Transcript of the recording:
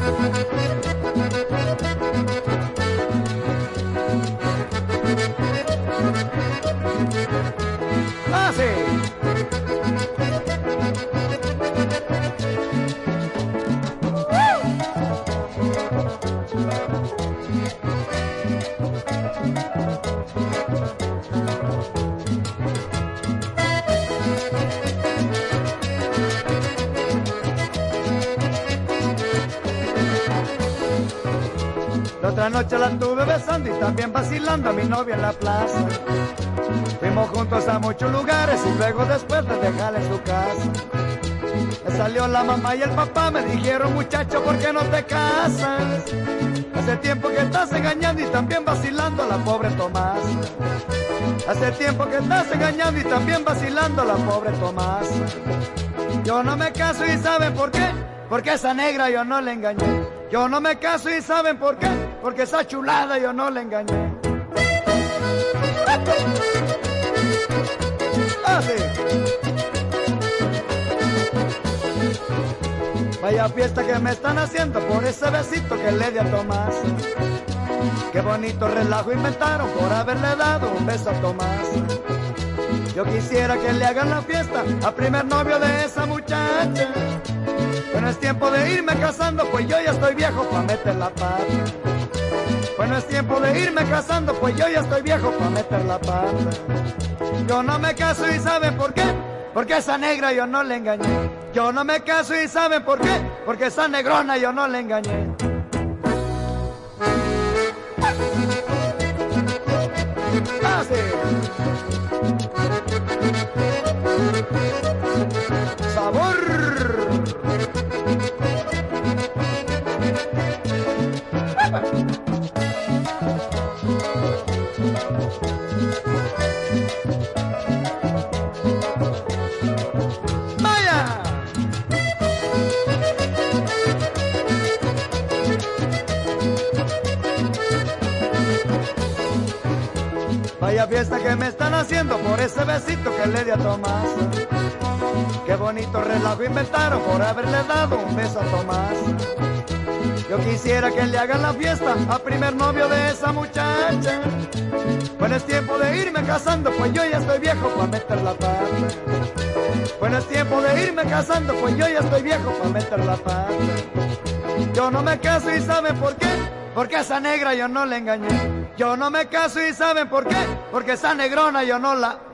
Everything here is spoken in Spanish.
Ah, sí. La otra noche la tuve besando y también vacilando a mi novia en la plaza. Fuimos juntos a muchos lugares y luego después de dejarla en su casa. Me salió la mamá y el papá, me dijeron muchacho, ¿por qué no te casas? Hace tiempo que estás engañando y también vacilando a la pobre Tomás. Hace tiempo que estás engañando y también vacilando a la pobre Tomás. Yo no me caso y ¿saben por qué? Porque esa negra yo no le engañé. Yo no me caso y ¿saben por qué? Porque esa chulada yo no le engañé. Ah, sí. Vaya fiesta que me están haciendo por ese besito que le di a Tomás. Qué bonito relajo inventaron por haberle dado un beso a Tomás. Yo quisiera que le hagan la fiesta al primer novio de esa muchacha. Bueno, es tiempo de irme casando, pues yo ya estoy viejo pa' meter la pata. Bueno, es tiempo de irme casando, pues yo ya estoy viejo pa' meter la pata. Yo no me caso y ¿saben por qué? Porque esa negra yo no le engañé. Yo no me caso y ¿saben por qué? Porque esa negrona yo no le engañé. Ah, sí. Sabor. Vaya fiesta que me están haciendo por ese besito que le di a Tomás. Qué bonito relajo inventaron por haberle dado un beso a Tomás. Yo quisiera que le hagan la fiesta al primer novio de esa muchacha. Bueno, es tiempo de irme casando, pues yo ya estoy viejo para meter la pata. Bueno, es tiempo de irme casando, pues yo ya estoy viejo para meter la pata. Yo no me caso y ¿saben por qué? Porque esa negra yo no le engañé. Yo no me caso y ¿saben por qué? Porque esa negrona yo no la